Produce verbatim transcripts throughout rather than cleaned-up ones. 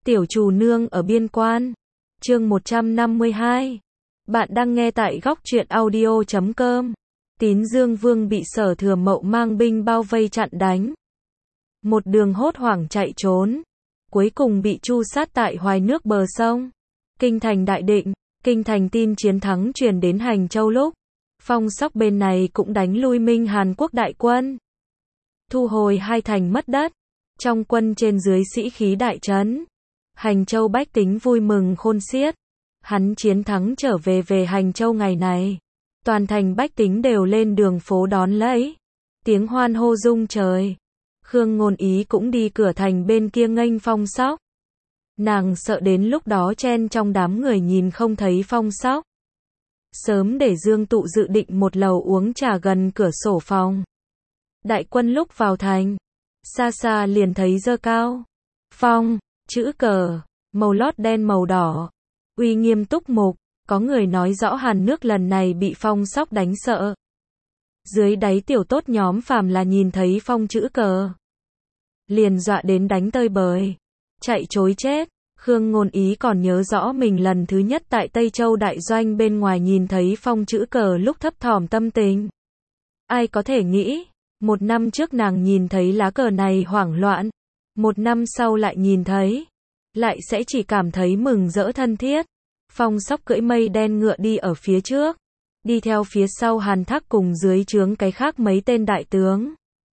Tiểu Trù Nương ở biên quan. Chương một trăm năm mươi hai. Bạn đang nghe tại góc truyện audio chấm com. Tín Dương Vương bị Sở Thừa Mậu mang binh bao vây chặn đánh. Một đường hốt hoảng chạy trốn. Cuối cùng bị tru sát tại Hoài nước bờ sông. Kinh thành đại định, kinh thành tin chiến thắng truyền đến Hành Châu lúc. Phong Sóc bên này cũng đánh lui Minh Hàn Quốc đại quân. Thu hồi hai thành mất đất. Trong quân trên dưới sĩ khí đại trấn. Hành Châu bách tính vui mừng khôn xiết. Hắn chiến thắng trở về về Hành Châu ngày này. Toàn thành bách tính đều lên đường phố đón lấy. Tiếng hoan hô rung trời. Khương Ngôn Ý cũng đi cửa thành bên kia nghênh Phong Sóc. Nàng sợ đến lúc đó chen trong đám người nhìn không thấy Phong Sóc. Sớm để Dương Tụ dự định một lầu uống trà gần cửa sổ phòng. Đại quân lúc vào thành, xa xa liền thấy dơ cao Phong, chữ cờ, màu lót đen màu đỏ, uy nghiêm túc mục. Có người nói rõ Hàn nước lần này bị Phong Sóc đánh sợ. Dưới đáy tiểu tốt nhóm phàm là nhìn thấy phong chữ cờ, liền dọa đến đánh tơi bời, chạy trối chết. Khương Ngôn Ý còn nhớ rõ mình lần thứ nhất tại Tây Châu đại doanh bên ngoài nhìn thấy phong chữ cờ lúc thấp thỏm tâm tình. Ai có thể nghĩ, một năm trước nàng nhìn thấy lá cờ này hoảng loạn, một năm sau lại nhìn thấy, lại sẽ chỉ cảm thấy mừng rỡ thân thiết. Phong Sóc cưỡi mây đen ngựa đi ở phía trước, đi theo phía sau Hàn Thác cùng dưới trướng cái khác mấy tên đại tướng.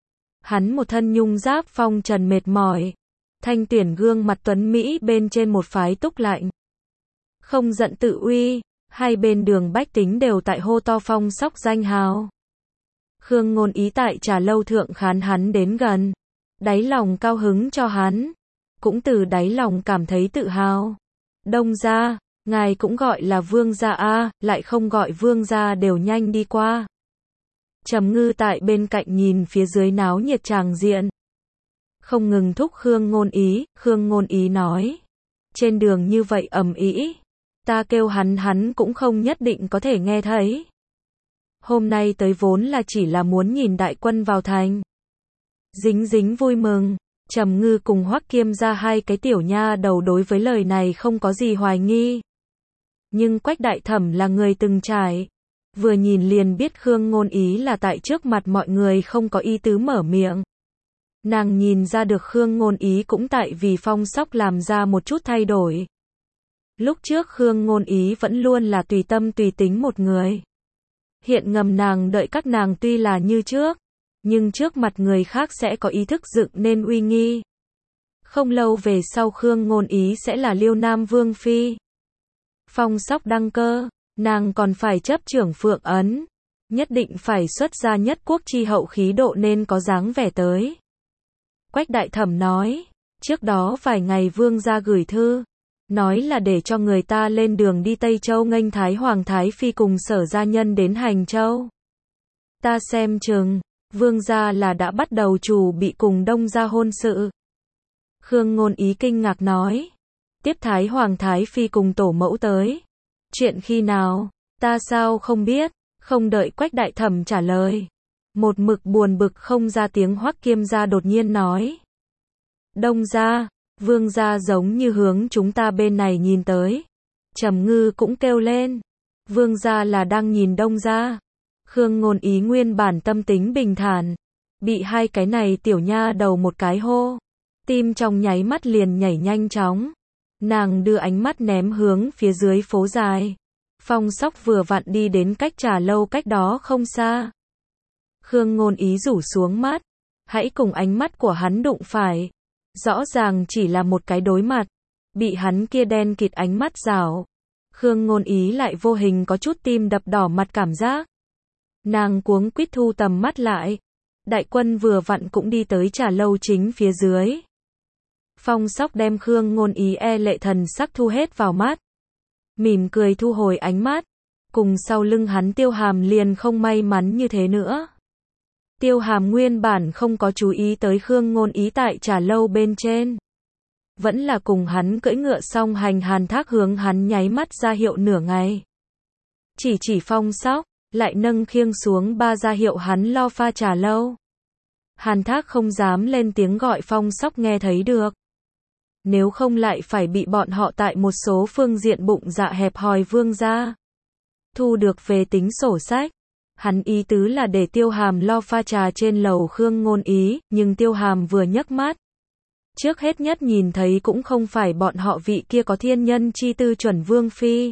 Hắn một thân nhung giáp phong trần mệt mỏi, thanh tuyển gương mặt tuấn Mỹ bên trên một phái túc lạnh. Không giận tự uy, hai bên đường bách tính đều tại hô to Phong Sóc danh hào. Khương Ngôn Ý tại trà lâu thượng khán hắn đến gần, đáy lòng cao hứng cho hắn, cũng từ đáy lòng cảm thấy tự hào. Đông gia, ngài cũng gọi là vương gia a, lại không gọi vương gia đều nhanh đi qua. Trầm Ngư tại bên cạnh nhìn phía dưới náo nhiệt tràng diện, không ngừng thúc Khương Ngôn Ý. Khương Ngôn Ý nói, trên đường như vậy ầm ĩ, ta kêu hắn hắn cũng không nhất định có thể nghe thấy. Hôm nay tới vốn là chỉ là muốn nhìn đại quân vào thành. Dính dính vui mừng. Trầm Ngư cùng Hoắc Kiêm ra hai cái tiểu nha đầu đối với lời này không có gì hoài nghi. Nhưng Quách Đại Thẩm là người từng trải, vừa nhìn liền biết Khương Ngôn Ý là tại trước mặt mọi người không có ý tứ mở miệng. Nàng nhìn ra được Khương Ngôn Ý cũng tại vì Phong Sóc làm ra một chút thay đổi. Lúc trước Khương Ngôn Ý vẫn luôn là tùy tâm tùy tính một người. Hiện ngầm nàng đợi các nàng tuy là như trước, nhưng trước mặt người khác sẽ có ý thức dựng nên uy nghi. Không lâu về sau Khương Ngôn Ý sẽ là Liêu Nam Vương Phi. Phong Sóc đăng cơ, nàng còn phải chấp trưởng Phượng Ấn, nhất định phải xuất ra nhất quốc chi hậu khí độ nên có dáng vẻ tới. Quách Đại Thẩm nói, trước đó vài ngày vương gia gửi thư, nói là để cho người ta lên đường đi Tây Châu nghênh Thái Hoàng Thái Phi cùng Sở gia nhân đến Hành Châu. Ta xem chừng, vương gia là đã bắt đầu chủ bị cùng Đông gia hôn sự. Khương Ngôn Ý kinh ngạc nói, tiếp Thái Hoàng Thái Phi cùng tổ mẫu tới. Chuyện khi nào, ta sao không biết. Không đợi Quách Đại Thẩm trả lời, một mực buồn bực không ra tiếng Hoắc Kiêm gia đột nhiên nói, Đông gia, vương gia giống như hướng chúng ta bên này nhìn tới. Trầm Ngư cũng kêu lên, vương gia là đang nhìn Đông gia. Khương Ngôn Ý nguyên bản tâm tính bình thản, bị hai cái này tiểu nha đầu một cái hô, tim trong nháy mắt liền nhảy nhanh chóng. Nàng đưa ánh mắt ném hướng phía dưới phố dài. Phong Sóc vừa vặn đi đến cách trà lâu cách đó không xa. Khương Ngôn Ý rủ xuống mắt, hãy cùng ánh mắt của hắn đụng phải. Rõ ràng chỉ là một cái đối mặt, bị hắn kia đen kịt ánh mắt rảo. Khương Ngôn Ý lại vô hình có chút tim đập đỏ mặt cảm giác. Nàng cuống quýt thu tầm mắt lại. Đại quân vừa vặn cũng đi tới trà lâu chính phía dưới. Phong Sóc đem Khương Ngôn Ý e lệ thần sắc thu hết vào mắt, mỉm cười thu hồi ánh mắt. Cùng sau lưng hắn Tiêu Hàm liền không may mắn như thế nữa. Tiêu Hàm nguyên bản không có chú ý tới Khương Ngôn Ý tại trà lâu bên trên, vẫn là cùng hắn cưỡi ngựa song hành. Hàn Thác hướng hắn nháy mắt ra hiệu nửa ngày, chỉ chỉ Phong Sóc, lại nâng khiêng xuống ba ra hiệu hắn lo pha trà lâu. Hàn Thác không dám lên tiếng gọi Phong Sóc nghe thấy được. Nếu không lại phải bị bọn họ tại một số phương diện bụng dạ hẹp hòi vương gia thu được về tính sổ sách. Hắn ý tứ là để Tiêu Hàm lo pha trà trên lầu Khương Ngôn Ý, nhưng Tiêu Hàm vừa nhấc mắt. Trước hết nhất nhìn thấy cũng không phải bọn họ vị kia có thiên nhân chi tư chuẩn vương phi,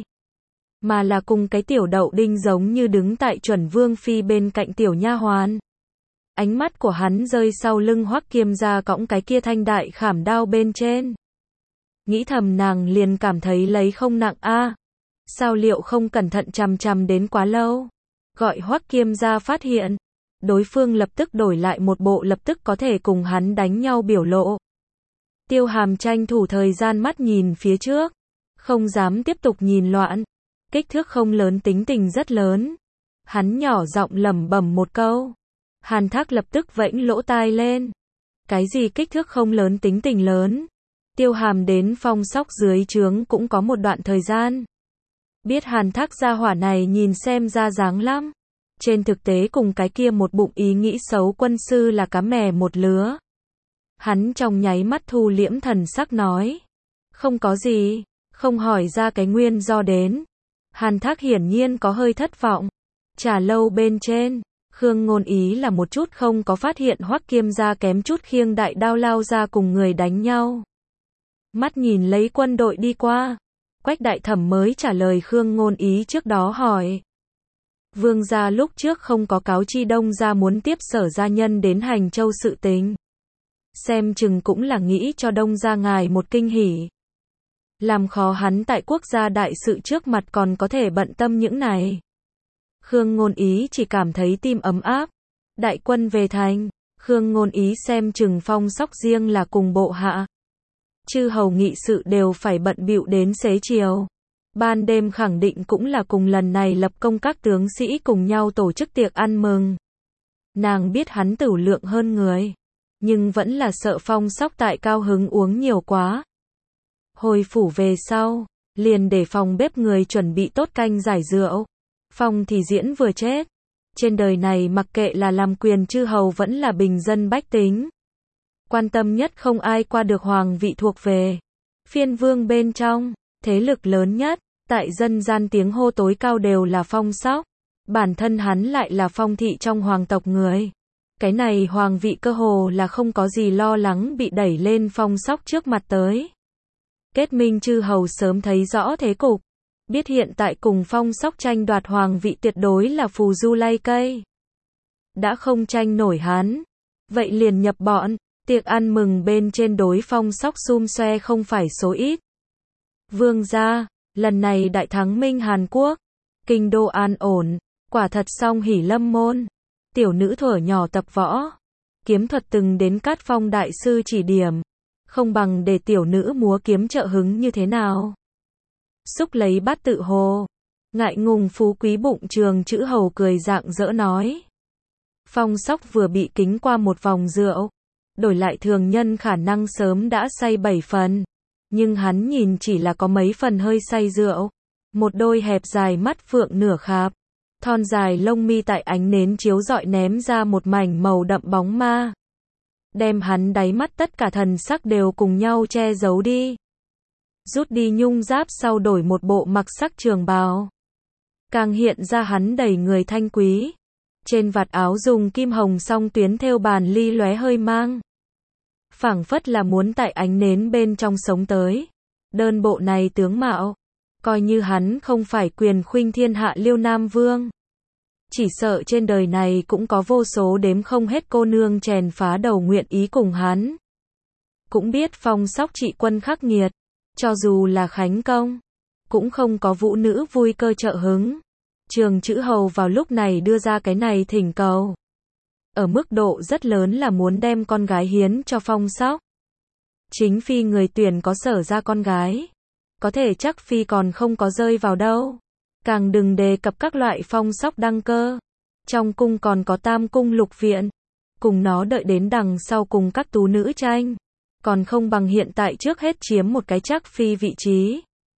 mà là cùng cái tiểu đậu đinh giống như đứng tại chuẩn vương phi bên cạnh tiểu nha hoàn. Ánh mắt của hắn rơi sau lưng Hoắc Kiêm gia cõng cái kia thanh đại khảm đao bên trên. Nghĩ thầm nàng liền cảm thấy lấy không nặng a, à. Sao liệu không cẩn thận chằm chằm đến quá lâu. Gọi Hoắc Kiêm gia phát hiện, đối phương lập tức đổi lại một bộ lập tức có thể cùng hắn đánh nhau biểu lộ. Tiêu Hàm tranh thủ thời gian mắt nhìn phía trước, không dám tiếp tục nhìn loạn. Kích thước không lớn tính tình rất lớn. Hắn nhỏ giọng lẩm bẩm một câu. Hàn Thác lập tức vẫy lỗ tai lên. Cái gì kích thước không lớn tính tình lớn? Tiêu Hàm đến Phong Sóc dưới trướng cũng có một đoạn thời gian. Biết Hàn Thác gia hỏa này nhìn xem ra dáng lắm. Trên thực tế cùng cái kia một bụng ý nghĩ xấu quân sư là cá mè một lứa. Hắn trong nháy mắt thu liễm thần sắc nói. Không có gì, không hỏi ra cái nguyên do đến. Hàn Thác hiển nhiên có hơi thất vọng. Trà lâu bên trên, Khương Ngôn Ý là một chút không có phát hiện Hoắc Kiêm gia kém chút khiêng đại đao lao ra cùng người đánh nhau. Mắt nhìn lấy quân đội đi qua, Quách đại thẩm mới trả lời Khương Ngôn Ý trước đó hỏi. Vương gia lúc trước không có cáo chi Đông gia muốn tiếp Sở gia nhân đến Hành Châu sự tình. Xem chừng cũng là nghĩ cho Đông gia ngài một kinh hỉ. Làm khó hắn tại quốc gia đại sự trước mặt còn có thể bận tâm những này. Khương Ngôn Ý chỉ cảm thấy tim ấm áp. Đại quân về thành, Khương Ngôn Ý xem chừng Phong Sóc riêng là cùng bộ hạ. Chư hầu nghị sự đều phải bận bịu đến xế chiều. Ban đêm khẳng định cũng là cùng lần này lập công các tướng sĩ cùng nhau tổ chức tiệc ăn mừng. Nàng biết hắn tửu lượng hơn người, nhưng vẫn là sợ Phong Sóc tại cao hứng uống nhiều quá. Hồi phủ về sau, liền để phòng bếp người chuẩn bị tốt canh giải rượu. Phong thì diễn vừa chết. Trên đời này mặc kệ là làm quyền chư hầu vẫn là bình dân bách tính. Quan tâm nhất không ai qua được hoàng vị thuộc về. Phiên vương bên trong, thế lực lớn nhất, tại dân gian tiếng hô tối cao đều là Phong Sóc. Bản thân hắn lại là phong thị trong hoàng tộc người. Cái này hoàng vị cơ hồ là không có gì lo lắng bị đẩy lên Phong Sóc trước mặt tới. Kết minh chư hầu sớm thấy rõ thế cục. Biết hiện tại cùng Phong Sóc tranh đoạt hoàng vị tuyệt đối là phù du lay cây. Đã không tranh nổi hắn, vậy liền nhập bọn. Tiệc ăn mừng bên trên đối Phong Sóc xum xoe không phải số ít. Vương gia, lần này đại thắng Minh Hàn Quốc, kinh đô an ổn, quả thật song hỉ lâm môn. Tiểu nữ thuở nhỏ tập võ, kiếm thuật từng đến Cát Phong đại sư chỉ điểm, không bằng để tiểu nữ múa kiếm trợ hứng như thế nào. Xúc lấy bát tự hồ, ngại ngùng phú quý bụng trường chữ hầu cười rạng rỡ nói. Phong Sóc vừa bị kính qua một vòng rượu, đổi lại thường nhân khả năng sớm đã say bảy phần, nhưng hắn nhìn chỉ là có mấy phần hơi say rượu. Một đôi hẹp dài mắt phượng nửa khạp, thon dài lông mi tại ánh nến chiếu rọi ném ra một mảnh màu đậm bóng ma. Đem hắn đáy mắt tất cả thần sắc đều cùng nhau che giấu đi. Rút đi nhung giáp sau đổi một bộ mặc sắc trường bào. Càng hiện ra hắn đầy người thanh quý. Trên vạt áo dùng kim hồng song tuyến thêu bàn ly lóe hơi mang. Phảng phất là muốn tại ánh nến bên trong sống tới. Đơn bộ này tướng mạo, coi như hắn không phải quyền khuynh thiên hạ Liêu Nam Vương. Chỉ sợ trên đời này cũng có vô số đếm không hết cô nương chèn phá đầu nguyện ý cùng hắn. Cũng biết Phong Sóc trị quân khắc nghiệt, cho dù là khánh công, cũng không có vũ nữ vui cơ trợ hứng. Trường chữ hầu vào lúc này đưa ra cái này thỉnh cầu. Ở mức độ rất lớn là muốn đem con gái hiến cho Phong Sóc. Chính phi người tuyển có Sở ra con gái. Có thể chắc phi còn không có rơi vào đâu. Càng đừng đề cập các loại Phong Sóc đăng cơ. Trong cung còn có Tam cung lục viện. Cùng nó đợi đến đằng sau cùng các tú nữ tranh. Còn không bằng hiện tại trước hết chiếm một cái chắc phi vị trí.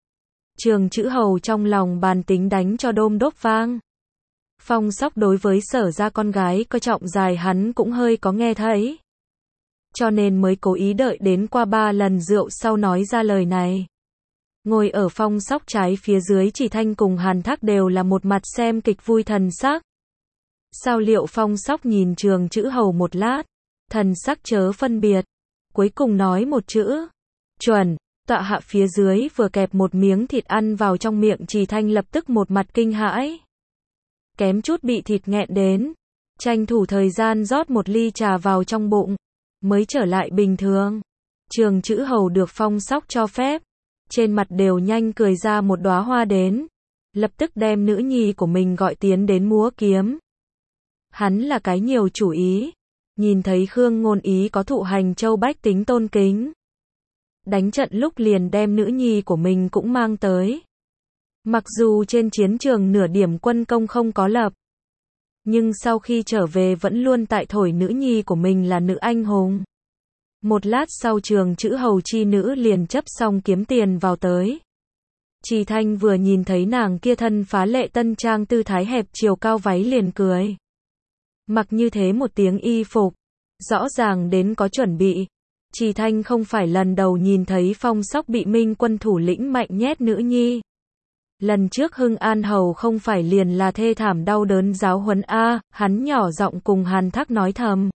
Trường chữ hầu trong lòng bàn tính đánh cho đôm đốp vang. Phong Sóc đối với Sở ra con gái coi trọng dài hắn cũng hơi có nghe thấy. cho nên mới cố ý đợi đến qua ba lần rượu sau nói ra lời này. Ngồi ở Phong Sóc trái phía dưới Chỉ Thanh cùng Hàn Thác đều là một mặt xem kịch vui thần sắc. Sao Liệu Phong Sóc nhìn Trường Chữ Hầu một lát, thần sắc chớ phân biệt, cuối cùng nói một chữ, chuẩn, tọa hạ phía dưới vừa kẹp một miếng thịt ăn vào trong miệng Chỉ Thanh lập tức một mặt kinh hãi. Kém chút bị thịt nghẹn đến, tranh thủ thời gian rót một ly trà vào trong bụng, mới trở lại bình thường. Trường Chữ Hầu được Phong Sóc cho phép, trên mặt đều nhanh cười ra một đóa hoa đến, lập tức đem nữ nhi của mình gọi tiến đến múa kiếm. Hắn là cái nhiều chủ ý, nhìn thấy Khương Ngôn Ý có thụ hành châu bách tính tôn kính. Đánh trận lúc liền đem nữ nhi của mình cũng mang tới. Mặc dù trên chiến trường nửa điểm quân công không có lập, nhưng sau khi trở về vẫn luôn tại thổi nữ nhi của mình là nữ anh hùng. Một lát sau Trường Chữ Hầu chi nữ liền chấp xong kiếm tiền vào tới. Chỉ Thanh vừa nhìn thấy nàng kia thân phá lệ tân trang tư thái hẹp chiều cao váy liền cười. Mặc như thế một tiếng y phục, rõ ràng đến có chuẩn bị. Chỉ Thanh không phải lần đầu nhìn thấy Phong Sóc bị Minh Quân thủ lĩnh mạnh nhét nữ nhi. Lần trước Hưng An Hầu không phải liền là thê thảm đau đớn giáo huấn a, hắn nhỏ giọng cùng Hàn Thác nói thầm.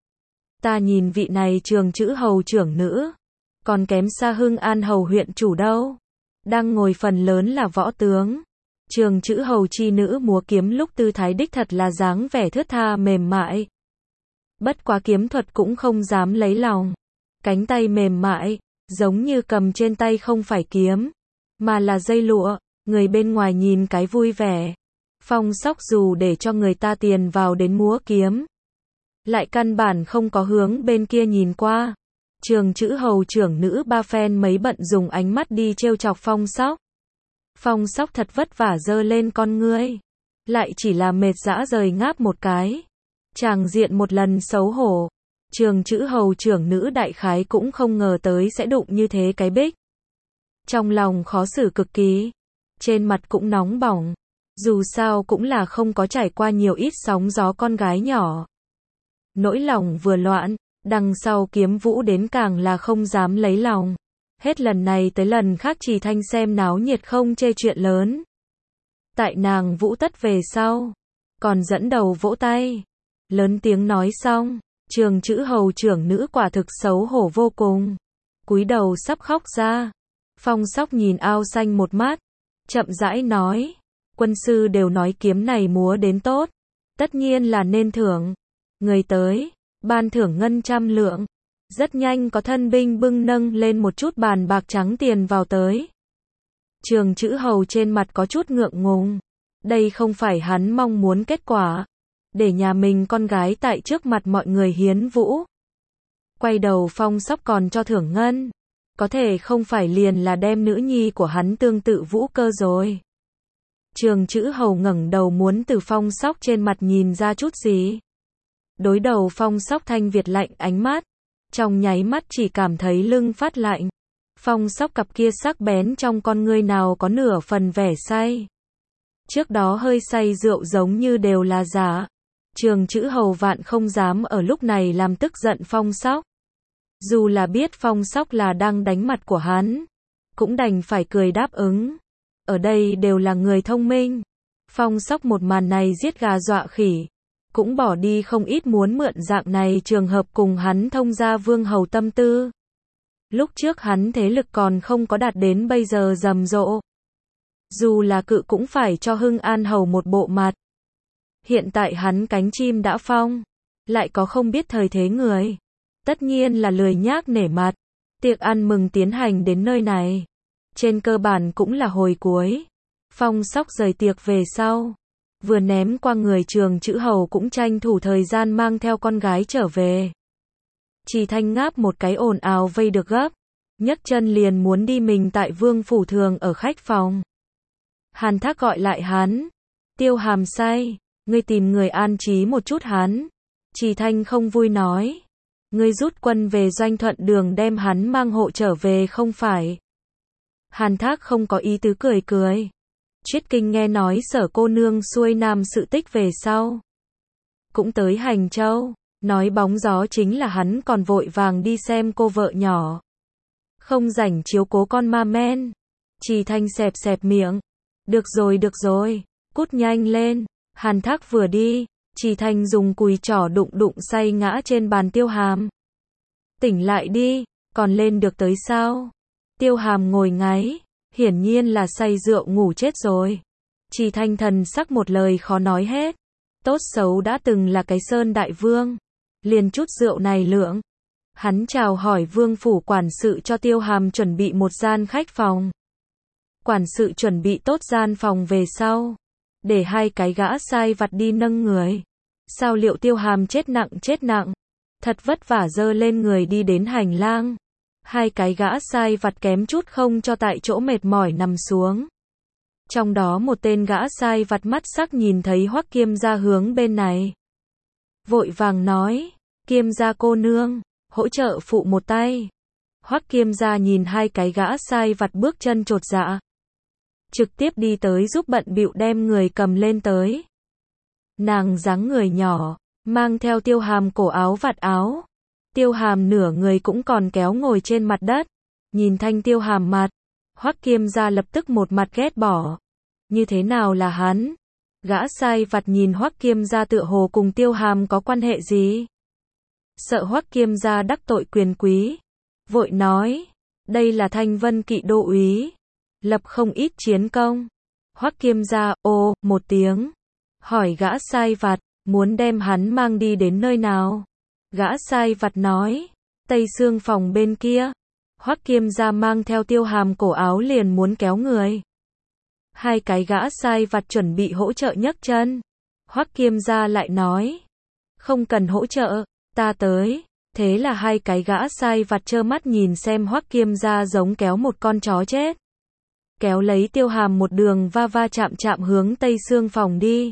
Ta nhìn vị này Trường Chữ Hầu trưởng nữ, còn kém xa Hưng An Hầu huyện chủ đâu. Đang ngồi phần lớn là võ tướng. Trường Chữ Hầu chi nữ múa kiếm lúc tư thái đích thật là dáng vẻ thướt tha mềm mại. Bất quá kiếm thuật cũng không dám lấy lòng. Cánh tay mềm mại, giống như cầm trên tay không phải kiếm, mà là dây lụa, người bên ngoài nhìn cái vui vẻ. Phong Sóc dù để cho người ta tiền vào đến múa kiếm, lại căn bản không có hướng bên kia nhìn qua. Trường Chữ Hầu trưởng nữ ba phen mấy bận dùng ánh mắt đi trêu chọc Phong Sóc. Phong Sóc thật vất vả giơ lên con ngươi, lại chỉ là mệt dã rời ngáp một cái. Tràng diện một lần xấu hổ. Trường Chữ Hầu trưởng nữ đại khái cũng không ngờ tới sẽ đụng như thế cái bích. Trong lòng khó xử cực kỳ, trên mặt cũng nóng bỏng, dù sao cũng là không có trải qua nhiều ít sóng gió con gái nhỏ. Nỗi lòng vừa loạn, đằng sau kiếm vũ đến càng là không dám lấy lòng. Hết lần này tới lần khác Chỉ Thanh xem náo nhiệt không chê chuyện lớn. Tại nàng vũ tất về sau, còn dẫn đầu vỗ tay, lớn tiếng nói xong, Trường Chữ Hầu trưởng nữ quả thực xấu hổ vô cùng, cúi đầu sắp khóc ra. Phong Sóc nhìn ao xanh một mắt, chậm rãi nói, quân sư đều nói kiếm này múa đến tốt, tất nhiên là nên thưởng. Người tới, ban thưởng ngân trăm lượng. Rất nhanh có thân binh bưng nâng lên một chút bàn bạc trắng tiền vào tới. Trường Chữ Hầu trên mặt có chút ngượng ngùng. Đây không phải hắn mong muốn kết quả. Để nhà mình con gái tại trước mặt mọi người hiến vũ. Quay đầu Phong Sóc còn cho thưởng ngân. Có thể không phải liền là đem nữ nhi của hắn tương tự vũ cơ rồi. Trường Chữ Hầu ngẩng đầu muốn từ Phong Sóc trên mặt nhìn ra chút gì. Đối đầu Phong Sóc thanh việt lạnh ánh mắt. Trong nháy mắt chỉ cảm thấy lưng phát lạnh. Phong Sóc cặp kia sắc bén trong con ngươi nào có nửa phần vẻ say. Trước đó hơi say rượu giống như đều là giả. Trường Chữ Hầu vạn không dám ở lúc này làm tức giận Phong Sóc. Dù là biết Phong Sóc là đang đánh mặt của hắn, cũng đành phải cười đáp ứng. Ở đây đều là người thông minh. Phong Sóc một màn này giết gà dọa khỉ, cũng bỏ đi không ít muốn mượn dạng này trường hợp cùng hắn thông gia vương hầu tâm tư. Lúc trước hắn thế lực còn không có đạt đến bây giờ rầm rộ. Dù là cự cũng phải cho Hưng An Hầu một bộ mặt. Hiện tại hắn cánh chim đã phong, lại có không biết thời thế người. Tất nhiên là lười nhác nể mặt. Tiệc ăn mừng tiến hành đến nơi này, trên cơ bản cũng là hồi cuối. Phong Sóc rời tiệc về sau, vừa ném qua người Trường Chữ Hầu cũng tranh thủ thời gian mang theo con gái trở về. Chỉ Thanh ngáp một cái ồn ào vây được gấp, nhấc chân liền muốn đi mình tại Vương phủ thường ở khách phòng. Hàn Thác gọi lại hắn, Tiêu Hàm say, ngươi tìm người an trí một chút hắn. Chỉ Thanh không vui nói, ngươi rút quân về Doanh Thuận Đường đem hắn mang hộ trở về không phải. Hàn Thác không có ý tứ cười cười. Triết Kinh nghe nói Sở cô nương xuôi nam sự tích về sau, cũng tới Hành Châu, Nói bóng gió chính là hắn còn vội vàng đi xem cô vợ nhỏ. Không rảnh chiếu cố con ma men. Trì Thanh xẹp xẹp miệng. Được rồi được rồi, cút nhanh lên. Hàn Thác vừa đi, Trì Thanh dùng cùi trỏ đụng đụng say ngã trên bàn Tiêu Hàm. Tỉnh lại đi, còn lên được tới sao? Tiêu Hàm ngồi ngáy, hiển nhiên là say rượu ngủ chết rồi. Trì Thanh thần sắc một lời khó nói hết. Tốt xấu đã từng là cái Sơn Đại Vương. Liền chút rượu này lượng. Hắn chào hỏi vương phủ quản sự cho Tiêu Hàm chuẩn bị một gian khách phòng. Quản sự chuẩn bị tốt gian phòng về sau. Để hai cái gã sai vặt đi nâng người. Sao liệu Tiêu Hàm chết nặng chết nặng. Thật vất vả dơ lên người đi đến hành lang. Hai cái gã sai vặt kém chút không cho tại chỗ mệt mỏi nằm xuống. Trong đó một tên gã sai vặt mắt sắc nhìn thấy Hoắc Kiêm gia hướng bên này. Vội vàng nói, Kiêm gia cô nương, hỗ trợ phụ một tay. Hoắc Kiêm gia nhìn hai cái gã sai vặt bước chân chột dạ. Trực tiếp đi tới giúp bận bịu đem người cầm lên tới. Nàng dáng người nhỏ, mang theo Tiêu Hàm cổ áo vạt áo. Tiêu Hàm nửa người cũng còn kéo ngồi trên mặt đất. Nhìn thanh Tiêu Hàm mặt, Hoắc Kiêm gia lập tức một mặt ghét bỏ. Như thế nào là hắn? Gã sai vặt nhìn Hoắc Kiêm gia tựa hồ cùng Tiêu Hàm có quan hệ gì? Sợ Hoắc Kiêm gia đắc tội quyền quý. Vội nói, đây là Thanh Vân Kỵ đô úy. Lập không ít chiến công. Hoắc Kiêm gia, ô, một tiếng. Hỏi gã sai vặt, muốn đem hắn mang đi đến nơi nào? Gã sai vặt nói, Tây Sương phòng bên kia. Hoắc Kiêm gia mang theo Tiêu Hàm cổ áo liền muốn kéo người. Hai cái gã sai vặt chuẩn bị hỗ trợ nhấc chân. Hoắc Kiêm gia lại nói, không cần hỗ trợ, ta tới. Thế là hai cái gã sai vặt trơ mắt nhìn xem Hoắc Kiêm gia giống kéo một con chó chết. Kéo lấy Tiêu Hàm một đường va va chạm chạm hướng Tây Sương phòng đi.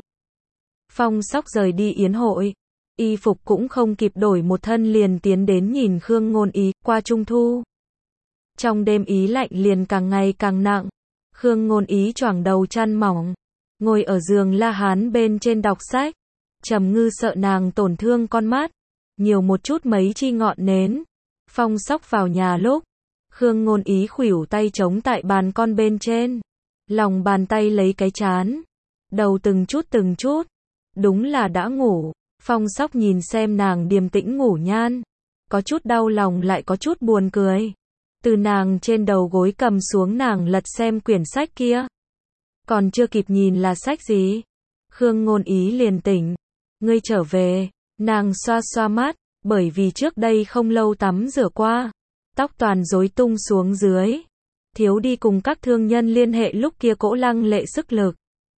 Phong Sóc rời đi yến hội. Y phục cũng không kịp đổi một thân liền tiến đến nhìn Khương Ngôn Ý qua trung thu. Trong đêm ý lạnh liền càng ngày càng nặng. Khương Ngôn Ý choàng đầu chăn mỏng, ngồi ở giường La Hán bên trên đọc sách. Trầm Ngư sợ nàng tổn thương con mắt, nhiều một chút mấy chi ngọn nến. Phong Sóc vào nhà lúc, Khương Ngôn Ý khuỷu tay chống tại bàn con bên trên, lòng bàn tay lấy cái chán, đầu từng chút từng chút, đúng là đã ngủ. Phong Sóc nhìn xem nàng điềm tĩnh ngủ nhan, có chút đau lòng lại có chút buồn cười. Từ nàng trên đầu gối cầm xuống nàng lật xem quyển sách kia. Còn chưa kịp nhìn là sách gì, Khương Ngôn Ý liền tỉnh. Ngươi trở về. Nàng xoa xoa mắt, bởi vì trước đây không lâu tắm rửa qua, tóc toàn rối tung xuống dưới. Thiếu đi cùng các thương nhân liên hệ lúc kia cỗ lăng lệ sức lực.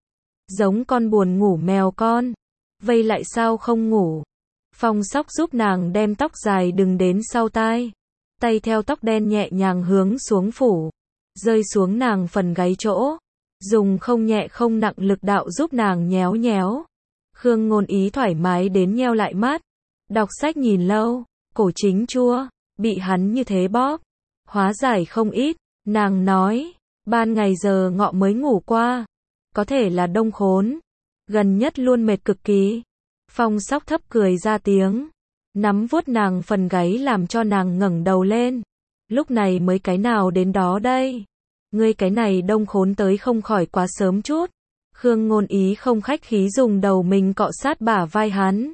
Giống con buồn ngủ mèo con. Vây lại sao không ngủ. Phong Sóc giúp nàng đem tóc dài đừng đến sau tai. Tay theo tóc đen nhẹ nhàng hướng xuống phủ, rơi xuống nàng phần gáy chỗ. Dùng không nhẹ không nặng lực đạo giúp nàng nhéo nhéo. Khương Ngôn Ý thoải mái đến nheo lại mắt. Đọc sách nhìn lâu, cổ chính chua, bị hắn như thế bóp. Hóa giải không ít, nàng nói, ban ngày giờ ngọ mới ngủ qua. Có thể là đông khốn. Gần nhất luôn mệt cực kỳ. Phong Sóc thấp cười ra tiếng, nắm vuốt nàng phần gáy làm cho nàng ngẩng đầu lên. Lúc này mới cái nào đến đó đây? Ngươi cái này đông khốn tới không khỏi quá sớm chút. Khương Ngôn Ý không khách khí dùng đầu mình cọ sát bả vai hắn.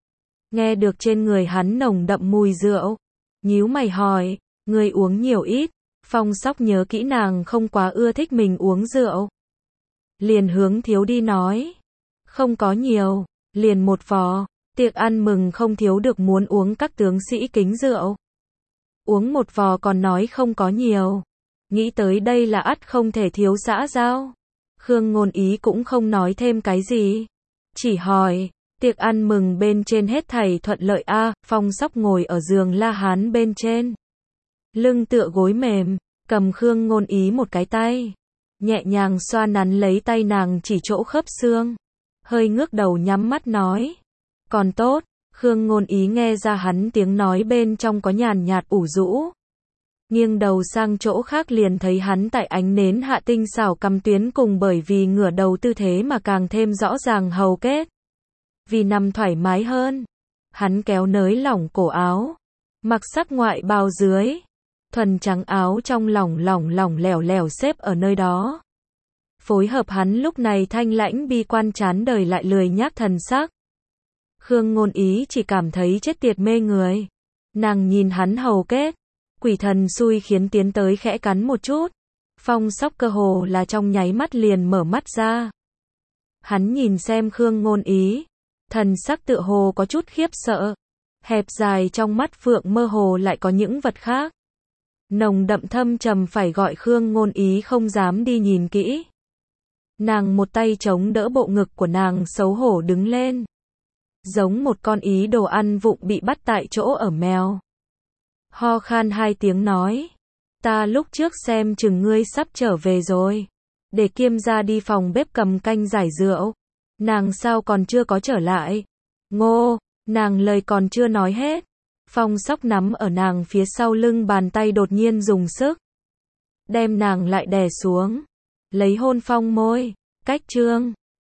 Nghe được trên người hắn nồng đậm mùi rượu, nhíu mày hỏi, ngươi uống nhiều ít? Phong Sóc nhớ kỹ nàng không quá ưa thích mình uống rượu, liền hướng thiếu đi nói, không có nhiều, liền một vò. Tiệc ăn mừng không thiếu được muốn uống các tướng sĩ kính rượu. Uống một vò còn nói không có nhiều. Nghĩ tới đây là ắt không thể thiếu xã giao. Khương Ngôn Ý cũng không nói thêm cái gì. Chỉ hỏi, tiệc ăn mừng bên trên hết thảy thuận lợi a? À? Phong Sóc ngồi ở giường La Hán bên trên. Lưng tựa gối mềm, cầm Khương Ngôn Ý một cái tay. Nhẹ nhàng xoa nắn lấy tay nàng chỉ chỗ khớp xương. Hơi ngước đầu nhắm mắt nói. Còn tốt. Khương Ngôn Ý nghe ra hắn tiếng nói bên trong có nhàn nhạt ủ rũ. Nghiêng đầu sang chỗ khác liền thấy hắn tại ánh nến hạ tinh xảo cằm tuyến cùng bởi vì ngửa đầu tư thế mà càng thêm rõ ràng hầu kết. Vì nằm thoải mái hơn. Hắn kéo nới lỏng cổ áo, mặc sắc ngoại bào dưới, thuần trắng áo trong lỏng lỏng lỏng lẻo lẻo xếp ở nơi đó. Phối hợp hắn lúc này thanh lãnh bi quan chán đời lại lười nhác thần sắc. Khương Ngôn Ý chỉ cảm thấy chết tiệt mê người. Nàng nhìn hắn hầu kết, quỷ thần xui khiến tiến tới khẽ cắn một chút. Phong Sóc cơ hồ là trong nháy mắt liền mở mắt ra. Hắn nhìn xem Khương Ngôn Ý, thần sắc tựa hồ có chút khiếp sợ. Hẹp dài trong mắt phượng mơ hồ lại có những vật khác. Nồng đậm thâm trầm phải gọi Khương Ngôn Ý không dám đi nhìn kỹ. Nàng một tay chống đỡ bộ ngực của nàng xấu hổ đứng lên. Giống một con ý đồ ăn vụng bị bắt tại chỗ ở mèo. Ho khan hai tiếng nói. Ta lúc trước xem chừng ngươi sắp trở về rồi. Để Kiêm gia đi phòng bếp cầm canh giải rượu. Nàng sao còn chưa có trở lại? Ngô, nàng lời còn chưa nói hết. Phong Sóc nắm ở nàng phía sau lưng bàn tay đột nhiên dùng sức. Đem nàng lại đè xuống. Lấy hôn phong môi. Cách trương.